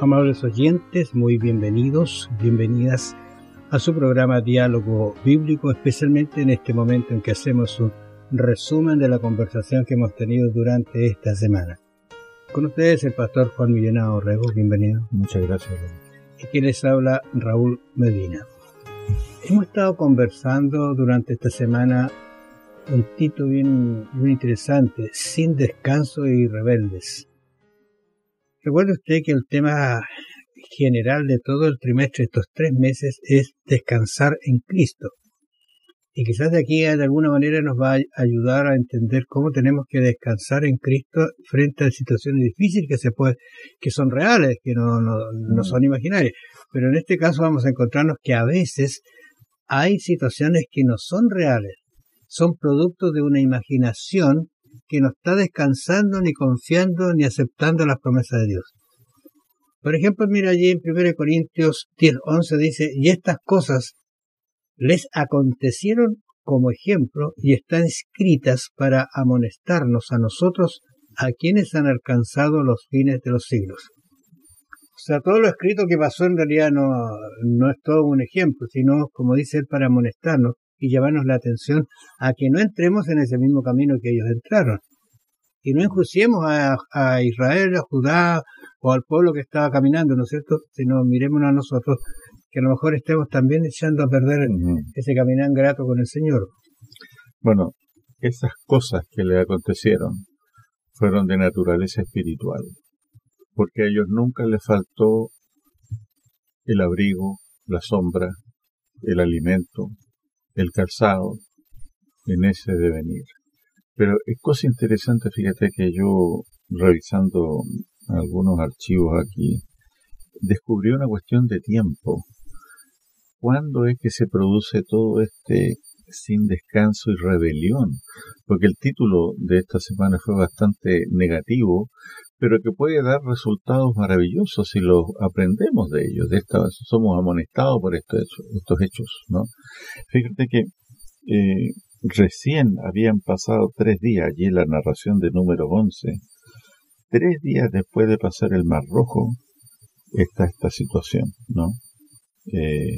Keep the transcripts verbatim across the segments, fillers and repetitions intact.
Amables oyentes, muy bienvenidos, bienvenidas a su programa Diálogo Bíblico, especialmente en este momento en que hacemos un resumen de la conversación que hemos tenido durante esta semana. Con ustedes el pastor Juan Millenado Rego, bienvenido. Muchas gracias. Y quien les habla, Raúl Medina. Hemos estado conversando durante esta semana un título bien, bien interesante, Sin descanso y rebeldes. Recuerde usted que el tema general de todo el trimestre, estos tres meses, es descansar en Cristo. Y quizás de aquí de alguna manera nos va a ayudar a entender cómo tenemos que descansar en Cristo frente a situaciones difíciles que se puede, que son reales, que no, no, no son imaginarias. Pero en este caso vamos a encontrarnos que a veces hay situaciones que no son reales, son producto de una imaginación que no está descansando, ni confiando, ni aceptando las promesas de Dios. Por ejemplo, mira allí en primera Corintios diez, once dice, y estas cosas les acontecieron como ejemplo y están escritas para amonestarnos a nosotros, a quienes han alcanzado los fines de los siglos. O sea, todo lo escrito que pasó en realidad no, no es todo un ejemplo, sino, como dice él, para amonestarnos y llevarnos la atención a que no entremos en ese mismo camino que ellos entraron. Y no enjuiciemos a, a Israel, a Judá o al pueblo que estaba caminando, ¿no es cierto? Sino mirémonos a nosotros, que a lo mejor estemos también echando a perder uh-huh. ese caminar grato con el Señor. Bueno, esas cosas que le acontecieron fueron de naturaleza espiritual, porque a ellos nunca les faltó el abrigo, la sombra, el alimento, el calzado en ese devenir. Pero es cosa interesante, fíjate que yo, revisando algunos archivos aquí, descubrí una cuestión de tiempo. ¿Cuándo es que se produce todo este sin descanso y rebelión? Porque el título de esta semana fue bastante negativo, pero que puede dar resultados maravillosos si los aprendemos de ellos. De esta, somos amonestados por estos hechos, estos hechos, ¿no? Fíjate que eh, recién habían pasado tres días, allí en la narración de número once, tres días después de pasar el Mar Rojo, está esta situación, ¿no? Eh,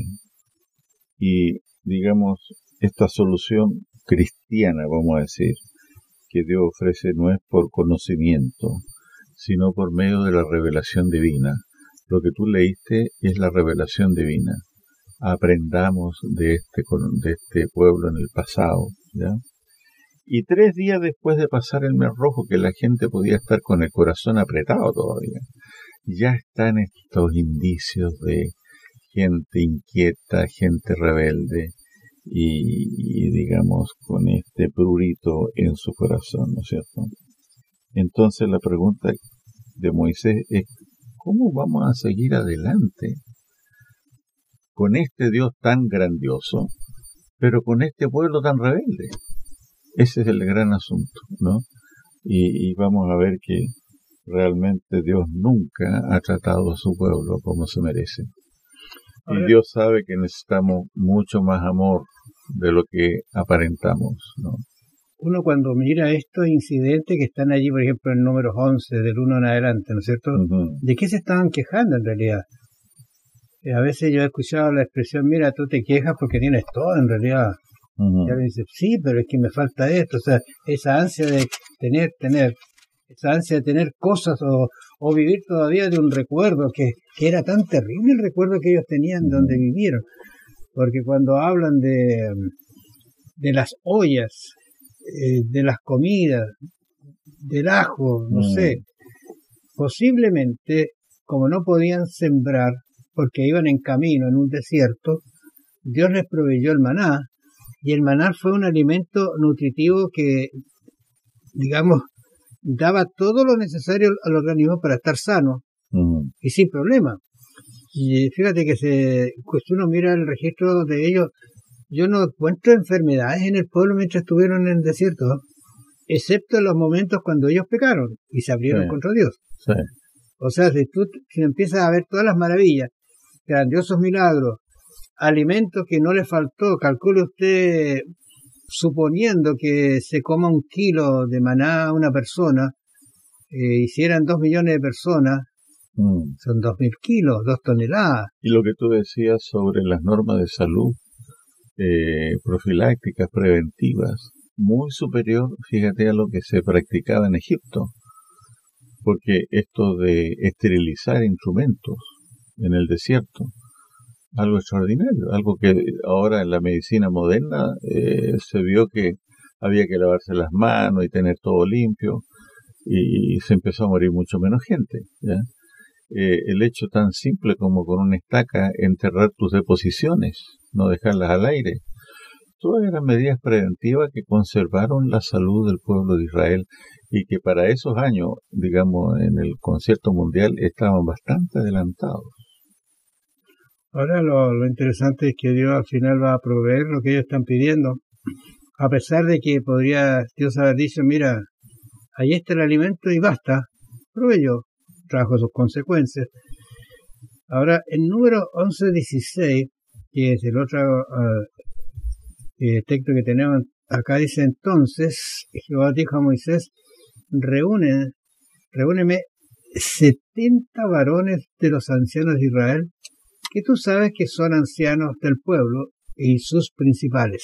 y, digamos, esta solución cristiana, vamos a decir, que Dios ofrece no es por conocimiento, sino por medio de la revelación divina. Lo que tú leíste es la revelación divina. Aprendamos de este, de este pueblo en el pasado, ¿ya? Y tres días después de pasar el Mar Rojo, que la gente podía estar con el corazón apretado todavía, ya están estos indicios de gente inquieta, gente rebelde, y, y digamos, con este prurito en su corazón, ¿no es cierto? Entonces la pregunta de Moisés es, ¿cómo vamos a seguir adelante con este Dios tan grandioso, pero con este pueblo tan rebelde? Ese es el gran asunto, ¿no? Y, y vamos a ver que realmente Dios nunca ha tratado a su pueblo como se merece. Y Dios sabe que necesitamos mucho más amor de lo que aparentamos, ¿no? Uno cuando mira estos incidentes que están allí, por ejemplo, en números once, del uno en adelante, ¿no es cierto? Uh-huh. ¿De qué se estaban quejando en realidad? Eh, a veces yo he escuchado la expresión, mira, tú te quejas porque tienes todo en realidad. Uh-huh. Y alguien dice, sí, pero es que me falta esto. O sea, esa ansia de tener, tener, esa ansia de tener cosas o, o vivir todavía de un recuerdo que, que era tan terrible el recuerdo que ellos tenían uh-huh. donde vivieron. Porque cuando hablan de, de las ollas, eh, de las comidas, del ajo, no uh-huh. sé, posiblemente, como no podían sembrar, porque iban en camino en un desierto, Dios les proveyó el maná, y el maná fue un alimento nutritivo que, digamos, daba todo lo necesario al organismo para estar sano uh-huh. y sin problema. Y fíjate que se, pues uno mira el registro de ellos, yo no encuentro enfermedades en el pueblo mientras estuvieron en el desierto, ¿no? Excepto en los momentos cuando ellos pecaron y se abrieron sí. contra Dios. Sí. O sea, si tú si empiezas a ver todas las maravillas, grandiosos milagros, alimentos que no le faltó, calcule usted, suponiendo que se coma un kilo de maná a una persona, eh, hicieran dos millones de personas, Mm. Son dos mil kilos, dos toneladas. Y lo que tú decías sobre las normas de salud eh, profilácticas, preventivas, muy superior, fíjate, a lo que se practicaba en Egipto. Porque esto de esterilizar instrumentos en el desierto, algo extraordinario, algo que ahora en la medicina moderna eh, se vio que había que lavarse las manos y tener todo limpio, y se empezó a morir mucho menos gente, ¿ya? Eh, el hecho tan simple como con una estaca enterrar tus deposiciones, no dejarlas al aire, todas eran medidas preventivas que conservaron la salud del pueblo de Israel y que para esos años, digamos, en el concierto mundial estaban bastante adelantados. Ahora lo, lo interesante es que Dios al final va a proveer lo que ellos están pidiendo, a pesar de que podría Dios haber dicho, mira, ahí está el alimento y basta, proveyó, trajo sus consecuencias. Ahora, en número once dieciséis, que es el otro uh, eh, texto que tenemos acá, dice entonces, Jehová dijo a Moisés, reúne, reúneme setenta varones de los ancianos de Israel, que tú sabes que son ancianos del pueblo y sus principales,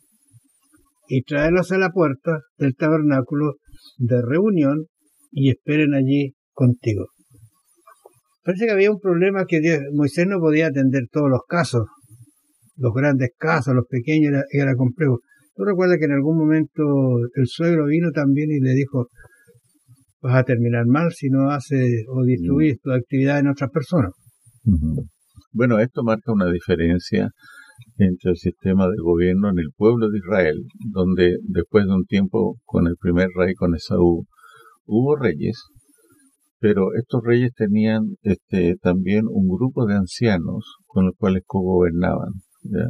y tráelos a la puerta del tabernáculo de reunión y esperen allí contigo. Parece que había un problema que Dios, Moisés no podía atender todos los casos, los grandes casos, los pequeños era, era complejo. ¿Tú recuerdas que en algún momento el suegro vino también y le dijo, vas a terminar mal si no haces o distribuyes tu actividad en otras personas? Uh-huh. Bueno, esto marca una diferencia entre el sistema de gobierno en el pueblo de Israel, donde después de un tiempo con el primer rey, con Esaú, hubo reyes, pero estos reyes tenían este, también un grupo de ancianos con los cuales cogobernaban, ¿ya?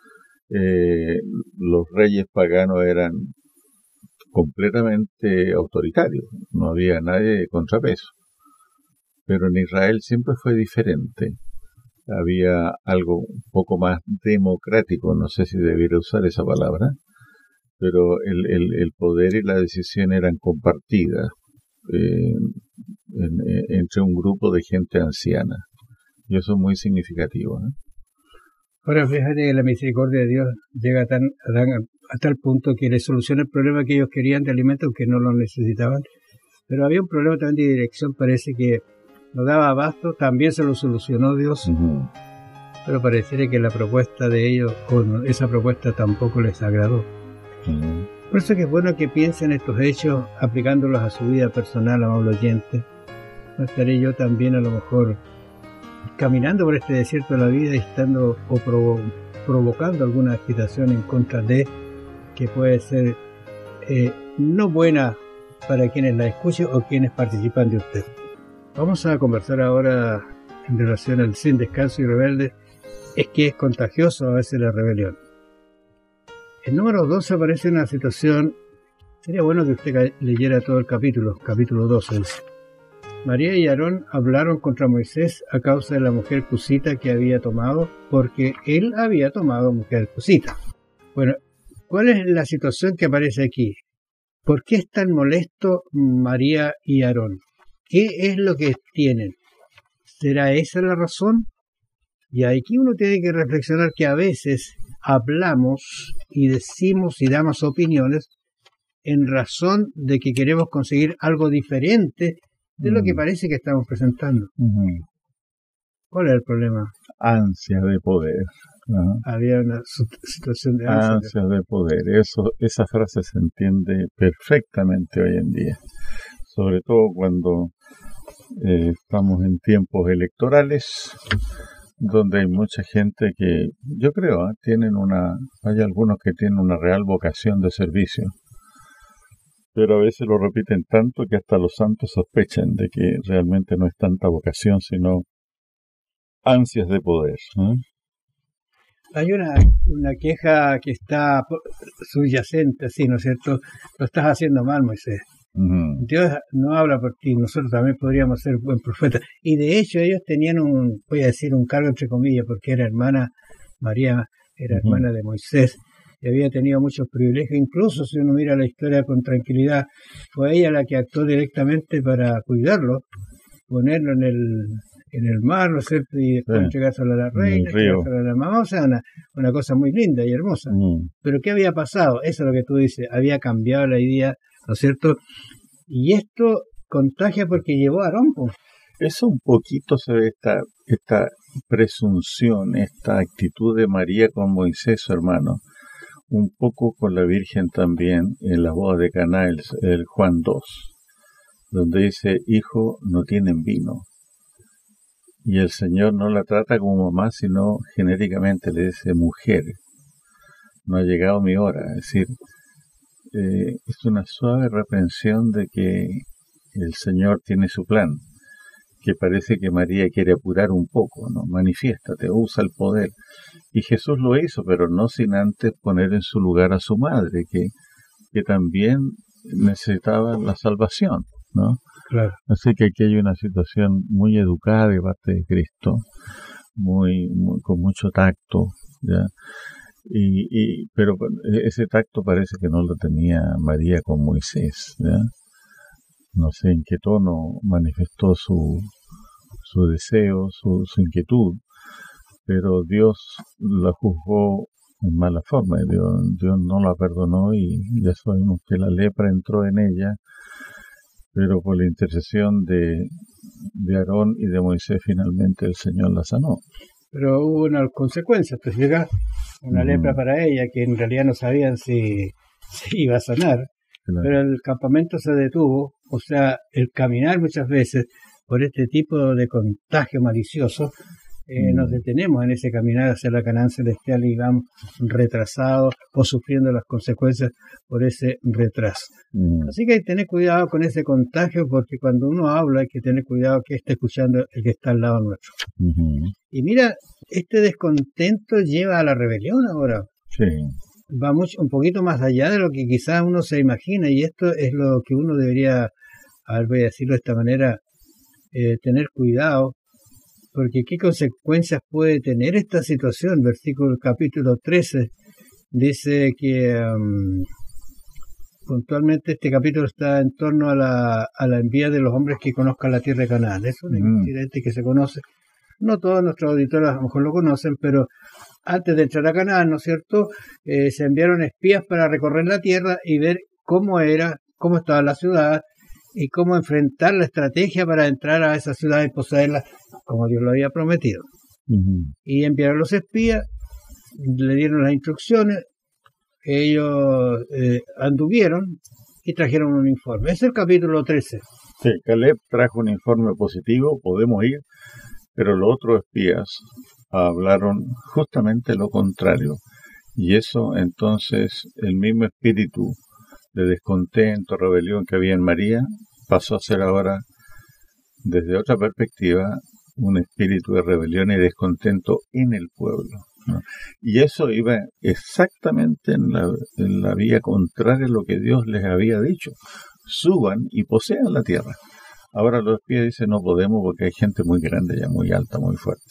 Eh, los reyes paganos eran completamente autoritarios, no había nadie de contrapeso, pero en Israel siempre fue diferente. Había algo un poco más democrático, no sé si debiera usar esa palabra, pero el, el, el poder y la decisión eran compartidas eh, en, en, entre un grupo de gente anciana, y eso es muy significativo, ¿no? Ahora fíjate que la misericordia de Dios llega tan, tan, a tal punto que le soluciona el problema que ellos querían de alimentos que no lo necesitaban, pero había un problema también de dirección, parece que no daba abasto, también se lo solucionó Dios, uh-huh. Pero pareciera que la propuesta de ellos, o esa propuesta tampoco les agradó. Uh-huh. Por eso que es bueno que piensen estos hechos aplicándolos a su vida personal, amable oyente. No estaré yo también a lo mejor caminando por este desierto de la vida y estando o provo- provocando alguna agitación en contra de, que puede ser eh, no buena para quienes la escuchen o quienes participan de usted. Vamos a conversar ahora en relación al sin descanso y rebelde. Es que es contagioso a veces la rebelión. En número doce aparece una situación, sería bueno que usted leyera todo el capítulo, capítulo doce dice. María y Aarón hablaron contra Moisés a causa de la mujer cusita que había tomado, porque él había tomado mujer cusita. Bueno, ¿cuál es la situación que aparece aquí? ¿Por qué es tan molesto María y Aarón? ¿Qué es lo que tienen? ¿Será esa la razón? Y aquí uno tiene que reflexionar que a veces hablamos y decimos y damos opiniones en razón de que queremos conseguir algo diferente de lo que parece que estamos presentando. Uh-huh. ¿Cuál es el problema? Ansia de poder. Uh-huh. Había una situación de ansia. Ansia de poder. Eso, esa frase se entiende perfectamente hoy en día. Sobre todo cuando eh, estamos en tiempos electorales, donde hay mucha gente que, yo creo, ¿eh? tienen una, hay algunos que tienen una real vocación de servicio, pero a veces lo repiten tanto que hasta los santos sospechan de que realmente no es tanta vocación, sino ansias de poder, ¿eh? Hay una, una queja que está subyacente, así, ¿no es cierto? Lo estás haciendo mal, Moisés. Uh-huh. Dios no habla por ti, nosotros también podríamos ser buen profeta. Y de hecho ellos tenían un, voy a decir un cargo entre comillas, porque era hermana, María era uh-huh. hermana de Moisés, y había tenido muchos privilegios, incluso si uno mira la historia con tranquilidad, fue ella la que actuó directamente para cuidarlo, ponerlo en el en el mar, ¿no es cierto? Y después Sí. entregárselo a la reina, el río. entregárselo a la mamá, o sea, una, una cosa muy linda y hermosa. Mm. Pero ¿qué había pasado? Eso es lo que tú dices, había cambiado la idea, ¿no es cierto? Y esto contagia porque llevó a Aarón, pues. Eso un poquito se ve esta, esta presunción, esta actitud de María con Moisés, su hermano, un poco con la Virgen también en la boda de Caná, el, el Juan dos, donde dice, hijo, no tienen vino. Y el Señor no la trata como mamá, sino genéricamente le dice, mujer, no ha llegado mi hora. Es decir, eh, es una suave reprensión de que el Señor tiene su plan, que parece que María quiere apurar un poco, ¿no? Manifiéstate, usa el poder. Y Jesús lo hizo, pero no sin antes poner en su lugar a su madre, que, que también necesitaba la salvación, ¿no? Claro. Así que aquí hay una situación muy educada de parte de Cristo, muy, muy con mucho tacto, ¿ya? Y, y, pero ese tacto parece que no lo tenía María con Moisés, ¿ya? No sé en qué tono manifestó su, su deseo, su, su inquietud, pero Dios la juzgó en mala forma, Dios, Dios no la perdonó y ya sabemos que la lepra entró en ella, pero por la intercesión de, de Aarón y de Moisés finalmente el Señor la sanó. Pero hubo unas consecuencias, ¿te fijas? Una Ujú. lepra para ella, que en realidad no sabían si, si iba a sanar. Claro. Pero el campamento se detuvo, o sea, el caminar muchas veces por este tipo de contagio malicioso, eh, Mm. nos detenemos en ese caminar hacia la Canaán celestial y vamos retrasados o sufriendo las consecuencias por ese retraso. Mm. Así que hay que tener cuidado con ese contagio, porque cuando uno habla hay que tener cuidado que esté escuchando el que está al lado nuestro. Ujú. Y mira, este descontento lleva a la rebelión ahora. Sí. Va mucho, un poquito más allá de lo que quizás uno se imagina, y esto es lo que uno debería, a ver, voy a decirlo de esta manera, eh, tener cuidado, porque qué consecuencias puede tener esta situación. Versículo capítulo trece dice que um, puntualmente este capítulo está en torno a la, a la envía de los hombres que conozcan la tierra de Canaán. Es un Mm. incidente que se conoce. No todos nuestros auditores a lo mejor lo conocen, pero antes de entrar a Canaán, ¿no es cierto?, eh, se enviaron espías para recorrer la tierra y ver cómo era, cómo estaba la ciudad y cómo enfrentar la estrategia para entrar a esa ciudad y poseerla como Dios lo había prometido. Ujú. Y enviaron los espías, le dieron las instrucciones, ellos eh, anduvieron y trajeron un informe. Es el capítulo trece. Sí, Caleb trajo un informe positivo, podemos ir, pero los otros espías hablaron justamente lo contrario. Y eso entonces, el mismo espíritu de descontento, rebelión que había en María, pasó a ser ahora, desde otra perspectiva, un espíritu de rebelión y descontento en el pueblo, ¿no? Y eso iba exactamente en la, en la vía contraria a lo que Dios les había dicho. Suban y posean la tierra. Ahora los espías dicen no podemos porque hay gente muy grande ya, muy alta, muy fuerte.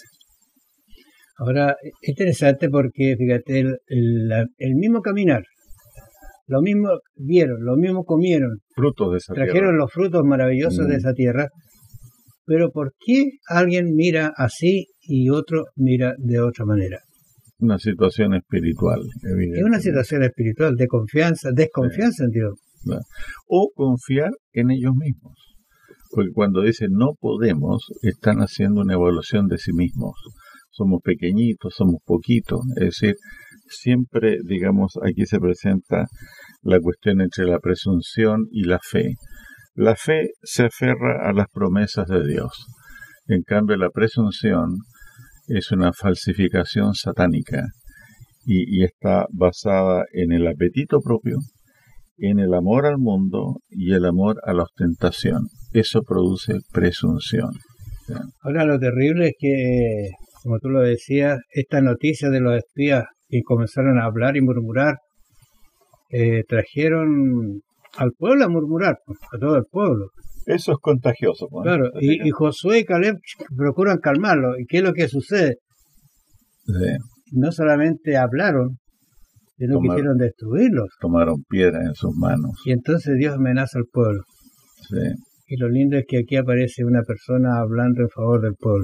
Ahora, es interesante porque, fíjate, el, el, el mismo caminar, lo mismo vieron, lo mismo comieron, Frutos de esa trajeron tierra. los frutos maravillosos Mm. de esa tierra, pero ¿por qué alguien mira así y otro mira de otra manera? Una situación espiritual, evidentemente. Es una situación espiritual de confianza, desconfianza en Dios. ¿Verdad? O confiar en ellos mismos. Porque cuando dicen no podemos, están haciendo una evaluación de sí mismos. Somos pequeñitos, somos poquitos. Es decir, siempre, digamos, aquí se presenta la cuestión entre la presunción y la fe. La fe se aferra a las promesas de Dios. En cambio, la presunción es una falsificación satánica y, y está basada en el apetito propio, en el amor al mundo y el amor a la ostentación. Eso produce presunción. ¿Ya? Ahora, lo terrible es que, como tú lo decías, esta noticia de los espías que comenzaron a hablar y murmurar, eh, trajeron al pueblo a murmurar, a todo el pueblo. Eso es contagioso. ¿No? Claro, y, y Josué y Caleb procuran calmarlo. ¿Y qué es lo que sucede? Sí. No solamente hablaron, sino Tomar, que quisieron destruirlos. Tomaron piedras en sus manos. Y entonces Dios amenaza al pueblo. Sí. Y lo lindo es que aquí aparece una persona hablando en favor del pueblo.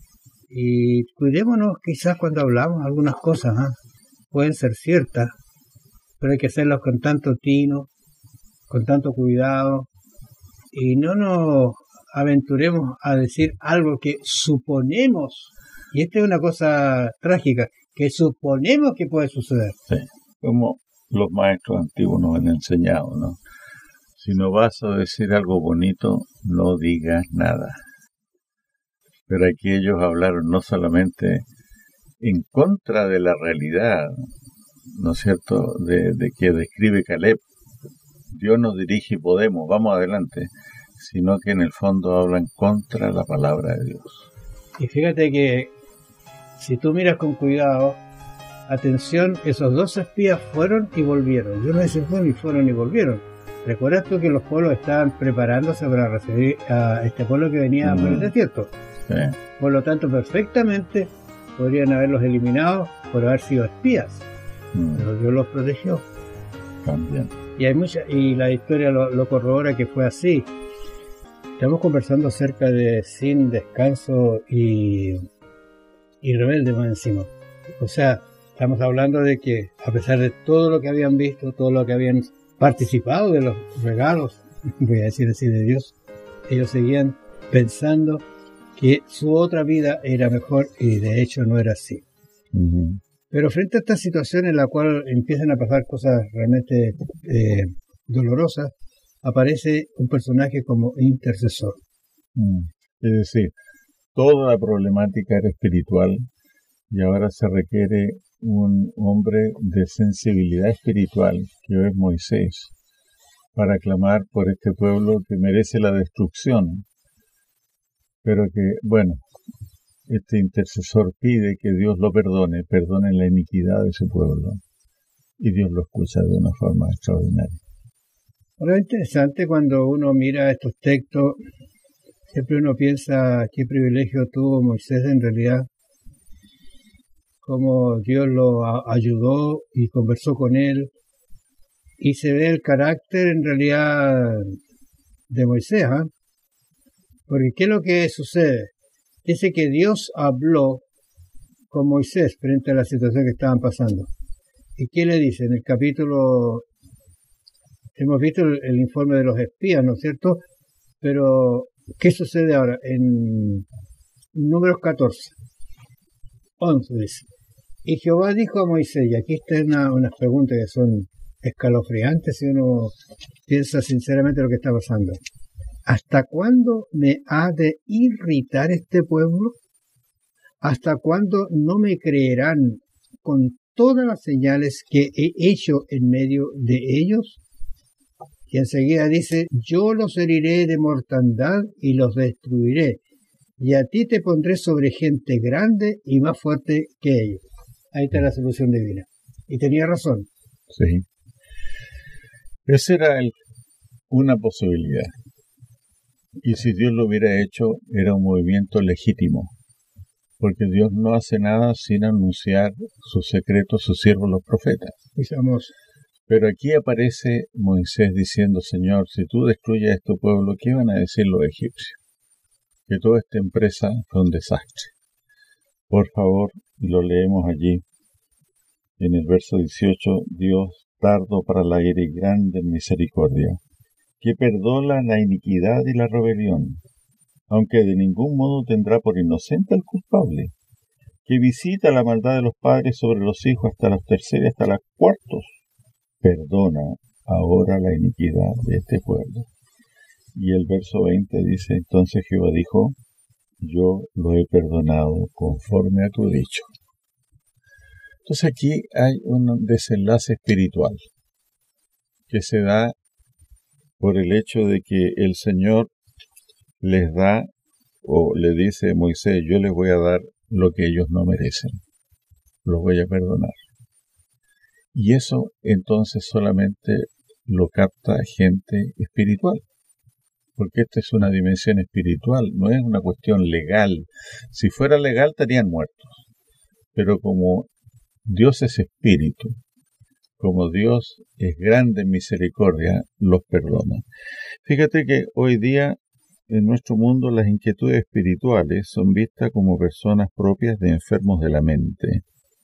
Y cuidémonos quizás cuando hablamos algunas cosas, ¿eh? Pueden ser ciertas, pero hay que hacerlas con tanto tino, con tanto cuidado, y no nos aventuremos a decir algo que suponemos, y esta es una cosa trágica, que suponemos que puede suceder. Sí, como los maestros antiguos nos han enseñado, ¿no? Si no vas a decir algo bonito, no digas nada. Pero aquí ellos hablaron no solamente en contra de la realidad, ¿no es cierto?, de, de que describe Caleb. Dios nos dirige y podemos, vamos adelante, sino que en el fondo hablan contra la palabra de Dios. Y fíjate que si tú miras con cuidado, atención, esos dos espías fueron y volvieron. Yo no sé si fueron y fueron y volvieron. ¿Recuerdas tú que los pueblos estaban preparándose para recibir a este pueblo que venía mm. por el desierto? Sí. Por lo tanto, perfectamente podrían haberlos eliminado por haber sido espías, mm. pero Dios los protegió. También. Y hay mucha, y la historia lo, lo corrobora que fue así. Estamos conversando acerca de sin descanso y, y rebelde más encima. O sea, estamos hablando de que a pesar de todo lo que habían visto, todo lo que habían participado de los regalos, voy a decir así, de Dios, ellos seguían pensando que su otra vida era mejor y de hecho no era así. Uh-huh. Pero frente a esta situación en la cual empiezan a pasar cosas realmente eh, dolorosas, aparece un personaje como intercesor. Uh-huh. Es decir, toda la problemática era espiritual y ahora se requiere un hombre de sensibilidad espiritual, que es Moisés, para clamar por este pueblo que merece la destrucción, pero que, bueno, este intercesor pide que Dios lo perdone, perdone la iniquidad de su pueblo, y Dios lo escucha de una forma extraordinaria. Ahora es interesante cuando uno mira estos textos, siempre uno piensa qué privilegio tuvo Moisés en realidad, cómo Dios lo ayudó y conversó con él, y se ve el carácter en realidad de Moisés, ¿eh? Porque ¿qué es lo que sucede? Dice que Dios habló con Moisés frente a la situación que estaban pasando. ¿Y qué le dice? En el capítulo, hemos visto el, el informe de los espías, ¿no es cierto? Pero, ¿qué sucede ahora? En Números catorce, once dice: y Jehová dijo a Moisés, y aquí están una, unas preguntas que son escalofriantes si uno piensa sinceramente lo que está pasando. ¿Hasta cuándo me ha de irritar este pueblo? ¿Hasta cuándo no me creerán con todas las señales que he hecho en medio de ellos? Y enseguida dice: yo los heriré de mortandad y los destruiré, y a ti te pondré sobre gente grande y más fuerte que ellos. Ahí está la solución divina. Y tenía razón. Sí. Esa era el, una posibilidad. Y si Dios lo hubiera hecho, era un movimiento legítimo. Porque Dios no hace nada sin anunciar sus secretos a sus siervos los profetas. Digamos. Pero aquí aparece Moisés diciendo: Señor, si tú destruyes a este pueblo, ¿qué van a decir los egipcios? Que toda esta empresa fue un desastre. Por favor, y lo leemos allí, en el verso dieciocho, Dios tardo para la ira y grande en misericordia, que perdona la iniquidad y la rebelión, aunque de ningún modo tendrá por inocente al culpable, que visita la maldad de los padres sobre los hijos hasta los terceros y hasta los cuartos, perdona ahora la iniquidad de este pueblo. Y el verso veinte dice: entonces Jehová dijo: yo lo he perdonado conforme a tu dicho. Entonces aquí hay un desenlace espiritual que se da por el hecho de que el Señor les da, o le dice a Moisés: yo les voy a dar lo que ellos no merecen, los voy a perdonar. Y eso entonces solamente lo capta gente espiritual, porque esta es una dimensión espiritual, no es una cuestión legal. Si fuera legal estarían muertos, pero como Dios es espíritu, como Dios es grande en misericordia, los perdona. Fíjate que hoy día en nuestro mundo las inquietudes espirituales son vistas como personas propias de enfermos de la mente.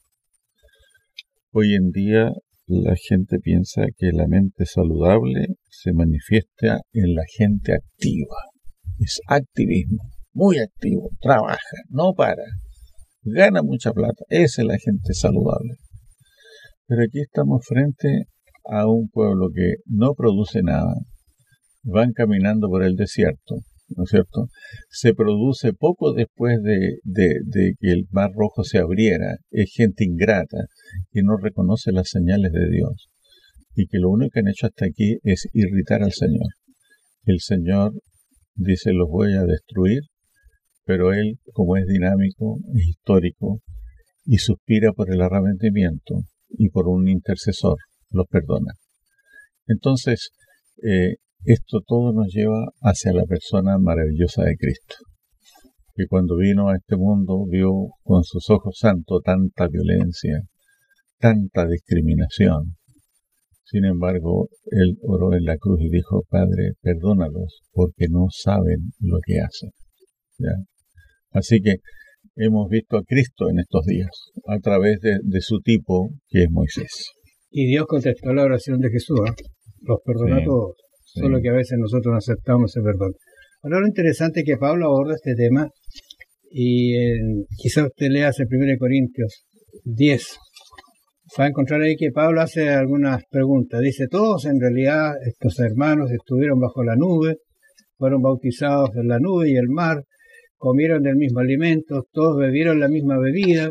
Hoy en día la gente piensa que la mente saludable se manifiesta en la gente activa. Es activismo, muy activo, trabaja, no para, gana mucha plata. Esa es la gente saludable. Pero aquí estamos frente a un pueblo que no produce nada. Van caminando por el desierto, ¿no es cierto? Se produce poco después de, de, de que el Mar Rojo se abriera. Es gente ingrata que no reconoce las señales de Dios y que lo único que han hecho hasta aquí es irritar al Señor. El Señor dice: los voy a destruir, pero Él, como es dinámico, es histórico y suspira por el arrepentimiento y por un intercesor, los perdona. Entonces, eh, esto todo nos lleva hacia la persona maravillosa de Cristo, que cuando vino a este mundo vio con sus ojos santos tanta violencia, tanta discriminación. Sin embargo, Él oró en la cruz y dijo: Padre, perdónalos, porque no saben lo que hacen. ¿Ya? Así que hemos visto a Cristo en estos días, a través de, de su tipo, que es Moisés. Y Dios contestó la oración de Jesús, ¿eh? Los perdonó sí, a todos. Sí. Solo que a veces nosotros no aceptamos ese perdón. Ahora, lo interesante es que Pablo aborda este tema, y en, quizás usted lea en primera Corintios diez, va a encontrar ahí que Pablo hace algunas preguntas. Dice: todos en realidad, estos hermanos, estuvieron bajo la nube, fueron bautizados en la nube y el mar, comieron del mismo alimento, todos bebieron la misma bebida.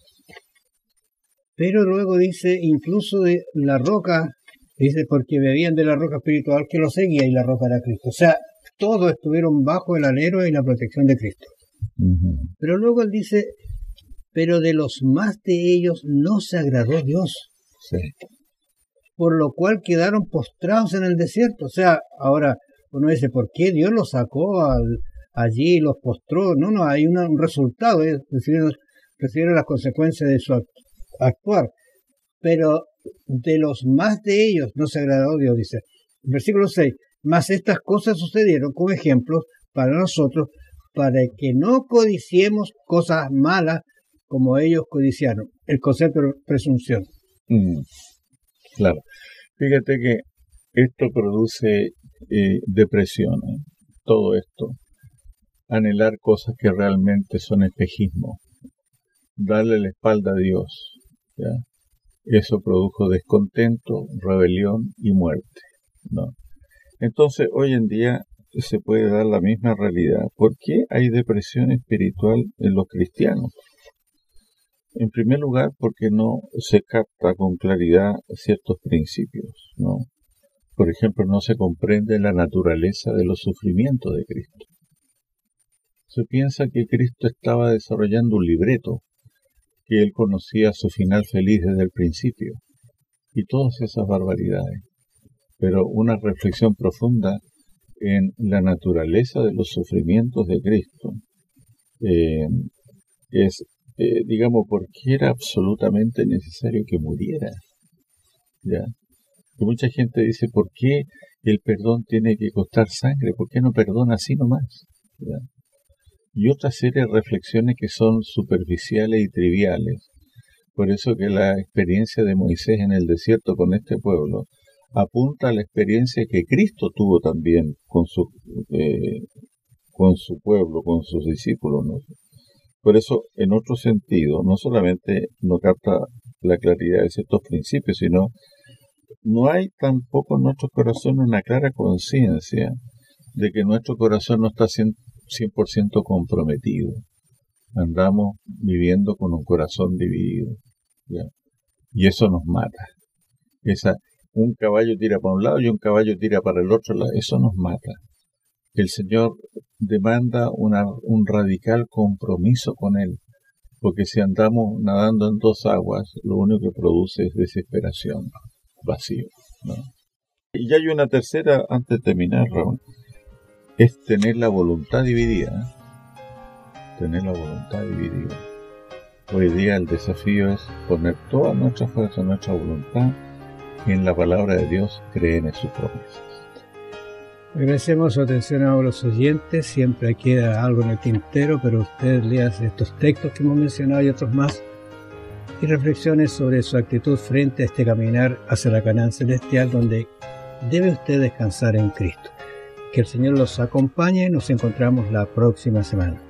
Pero luego dice, incluso de la roca, dice, porque bebían de la roca espiritual que los seguía, y la roca era Cristo. O sea, todos estuvieron bajo el alero y la protección de Cristo. Uh-huh. Pero luego él dice: pero de los más de ellos no se agradó Dios. Sí. Por lo cual quedaron postrados en el desierto. O sea, ahora uno dice, ¿por qué Dios los sacó al, allí y los postró? No, no, hay una, un resultado. ¿eh? Recibieron, recibieron las consecuencias de su actuar. Pero de los más de ellos no se agradó Dios, dice. Versículo seis. Mas estas cosas sucedieron como ejemplos para nosotros, para que no codiciemos cosas malas como ellos codiciaron. El concepto de presunción. Mm, claro. Fíjate que esto produce eh, depresión, ¿eh? Todo esto. Anhelar cosas que realmente son espejismo. Darle la espalda a Dios. ¿Ya? Eso produjo descontento, rebelión y muerte, ¿no? Entonces, hoy en día se puede dar la misma realidad. ¿Por qué hay depresión espiritual en los cristianos? En primer lugar, porque no se capta con claridad ciertos principios, ¿no? Por ejemplo, no se comprende la naturaleza de los sufrimientos de Cristo. Se piensa que Cristo estaba desarrollando un libreto, que Él conocía su final feliz desde el principio, y todas esas barbaridades. Pero una reflexión profunda en la naturaleza de los sufrimientos de Cristo eh, es Eh, digamos, porque era absolutamente necesario que muriera. ¿Ya? Y mucha gente dice, ¿por qué el perdón tiene que costar sangre? ¿Por qué no perdona así nomás? ¿Ya? Y otra serie de reflexiones que son superficiales y triviales. Por eso que la experiencia de Moisés en el desierto con este pueblo apunta a la experiencia que Cristo tuvo también con su, eh, con su pueblo, con sus discípulos, ¿no? Por eso, en otro sentido, no solamente no capta la claridad de ciertos principios, sino no hay tampoco en nuestro corazón una clara conciencia de que nuestro corazón no está cien por ciento comprometido. Andamos viviendo con un corazón dividido, ¿ya? Y eso nos mata. Esa, un caballo tira para un lado y un caballo tira para el otro lado. Eso nos mata. El Señor demanda una, un radical compromiso con Él, porque si andamos nadando en dos aguas, lo único que produce es desesperación, vacío, ¿no? Y ya hay una tercera, antes de terminar, Raúl, es tener la voluntad dividida, ¿eh? Tener la voluntad dividida. Hoy día el desafío es poner toda nuestra fuerza, nuestra voluntad en la palabra de Dios, creer en sus promesas. Agradecemos su atención a los oyentes. Siempre queda algo en el tintero, pero usted lea estos textos que hemos mencionado y otros más y reflexiones sobre su actitud frente a este caminar hacia la Canaán celestial, donde debe usted descansar en Cristo. Que el Señor los acompañe. Nos encontramos la próxima semana.